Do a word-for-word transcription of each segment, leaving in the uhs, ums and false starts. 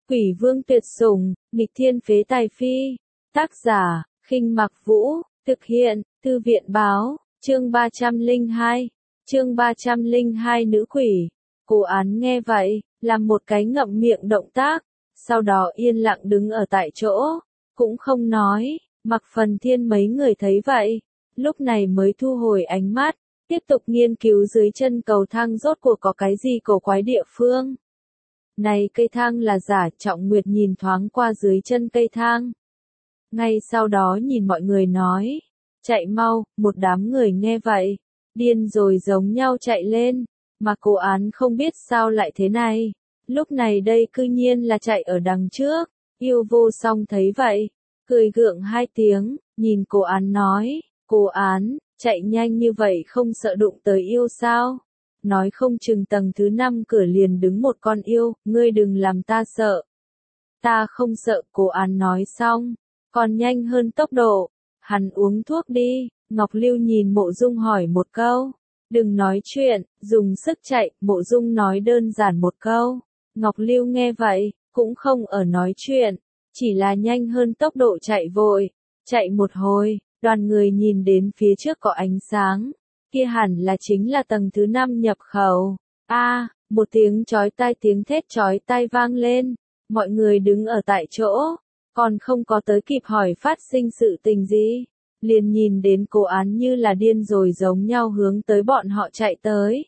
Quỷ vương tuyệt sủng, nghịch thiên phế tài phi. Tác giả, Khinh Mặc Vũ, thực hiện, Thư viện báo, chương ba trăm lẻ hai, chương ba trăm lẻ hai nữ quỷ. Cô án nghe vậy, làm một cái ngậm miệng động tác, sau đó yên lặng đứng ở tại chỗ, cũng không nói, Mặc Phần Thiên mấy người thấy vậy, lúc này mới thu hồi ánh mắt, tiếp tục nghiên cứu dưới chân cầu thang rốt cuộc có cái gì cổ quái địa phương. Này cây thang là giả, Trọng Nguyệt nhìn thoáng qua dưới chân cây thang. Ngay sau đó nhìn mọi người nói, chạy mau, một đám người nghe vậy, điên rồi giống nhau chạy lên, mà cô án không biết sao lại thế này, lúc này đây cư nhiên là chạy ở đằng trước, Yêu Vô Song thấy vậy, cười gượng hai tiếng, nhìn cô án nói, cô án, chạy nhanh như vậy không sợ đụng tới yêu sao? Nói không chừng tầng thứ năm cửa liền đứng một con yêu, ngươi đừng làm ta sợ. Ta không sợ, cô án nói xong, còn nhanh hơn tốc độ, hắn uống thuốc đi, Ngọc Lưu nhìn Mộ Dung hỏi một câu, đừng nói chuyện, dùng sức chạy, Mộ Dung nói đơn giản một câu, Ngọc Lưu nghe vậy, cũng không ở nói chuyện, chỉ là nhanh hơn tốc độ chạy vội, chạy một hồi, đoàn người nhìn đến phía trước có ánh sáng. Kia hẳn là chính là tầng thứ năm nhập khẩu. A, à, một tiếng chói tai tiếng thét chói tai vang lên, mọi người đứng ở tại chỗ, còn không có tới kịp hỏi phát sinh sự tình gì, liền nhìn đến cô án như là điên rồi giống nhau hướng tới bọn họ chạy tới.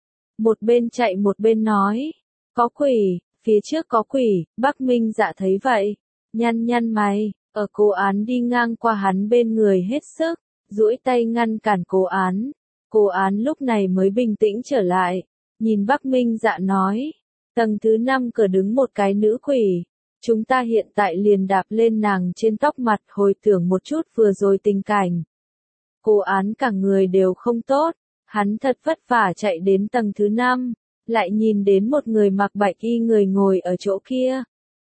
Một bên chạy một bên nói, có quỷ, phía trước có quỷ, Bắc Minh Dạ thấy vậy, nhăn nhăn mày, ở cô án đi ngang qua hắn bên người hết sức, duỗi tay ngăn cản cô án. Cô án lúc này mới bình tĩnh trở lại, nhìn Bắc Minh Dạ nói, tầng thứ năm cửa đứng một cái nữ quỷ, chúng ta hiện tại liền đạp lên nàng trên tóc mặt hồi tưởng một chút vừa rồi tình cảnh. Cô án cả người đều không tốt, hắn thật vất vả chạy đến tầng thứ năm, lại nhìn đến một người mặc bạch y người ngồi ở chỗ kia.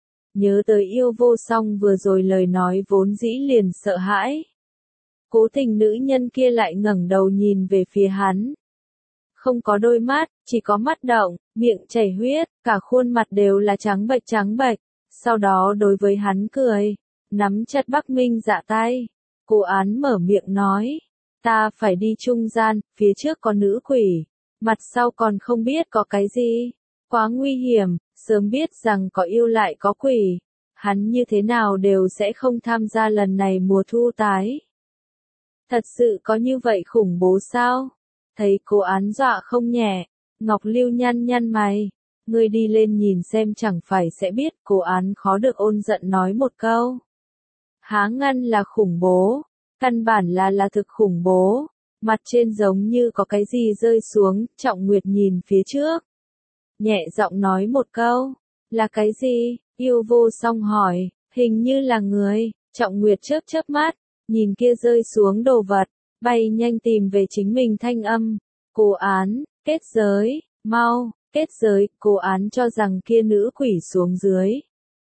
Nhớ tới Yêu Vô Song vừa rồi lời nói vốn dĩ liền sợ hãi. Cố tình nữ nhân kia lại ngẩng đầu nhìn về phía hắn. Không có đôi mắt, chỉ có mắt động, miệng chảy huyết, cả khuôn mặt đều là trắng bệch trắng bệch. Sau đó đối với hắn cười, nắm chặt Bắc Minh Dạ tay. Cô án mở miệng nói, ta phải đi trung gian, phía trước có nữ quỷ, mặt sau còn không biết có cái gì. Quá nguy hiểm, sớm biết rằng có yêu lại có quỷ. Hắn như thế nào đều sẽ không tham gia lần này mùa thu tái. Thật sự có như vậy khủng bố sao? Thấy cô án dọa không nhẹ, Ngọc Lưu nhăn nhăn mày, ngươi đi lên nhìn xem chẳng phải sẽ biết. Cô án khó được ôn giận nói một câu. Há ngăn là khủng bố, căn bản là là thực khủng bố, mặt trên giống như có cái gì rơi xuống. Trọng Nguyệt nhìn phía trước, nhẹ giọng nói một câu, là cái gì? Yêu Vô Song hỏi, hình như là người. Trọng Nguyệt chớp chớp mắt, nhìn kia rơi xuống đồ vật, bay nhanh tìm về chính mình thanh âm. Cô án, kết giới, mau, kết giới. Cô án cho rằng kia nữ quỷ xuống dưới.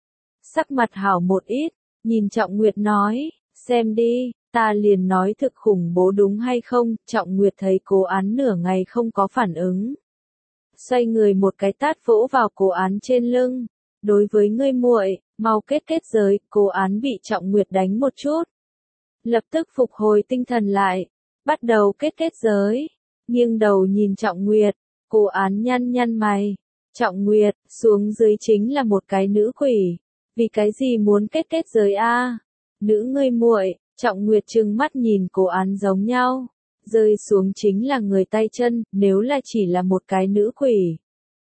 Sắc mặt hảo một ít, nhìn Trọng Nguyệt nói, xem đi, ta liền nói thực khủng bố đúng hay không. Trọng Nguyệt thấy cô án nửa ngày không có phản ứng, xoay người một cái tát vỗ vào cô án trên lưng. Đối với ngươi muội, mau kết kết giới. Cô án bị Trọng Nguyệt đánh một chút, lập tức phục hồi tinh thần lại, bắt đầu kết kết giới, nghiêng đầu nhìn Trọng Nguyệt, cô án nhăn nhăn mày. Trọng Nguyệt, xuống dưới chính là một cái nữ quỷ, vì cái gì muốn kết kết giới a? À? Nữ ngươi muội, Trọng Nguyệt trừng mắt nhìn cô án giống nhau, rơi xuống chính là người tay chân, nếu là chỉ là một cái nữ quỷ,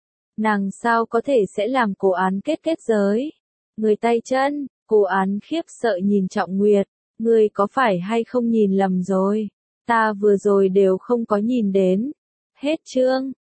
nàng sao có thể sẽ làm cô án kết kết giới? Người tay chân, cô án khiếp sợ nhìn Trọng Nguyệt. Ngươi có phải hay không nhìn lầm rồi? Ta vừa rồi đều không có nhìn đến. Hết chương.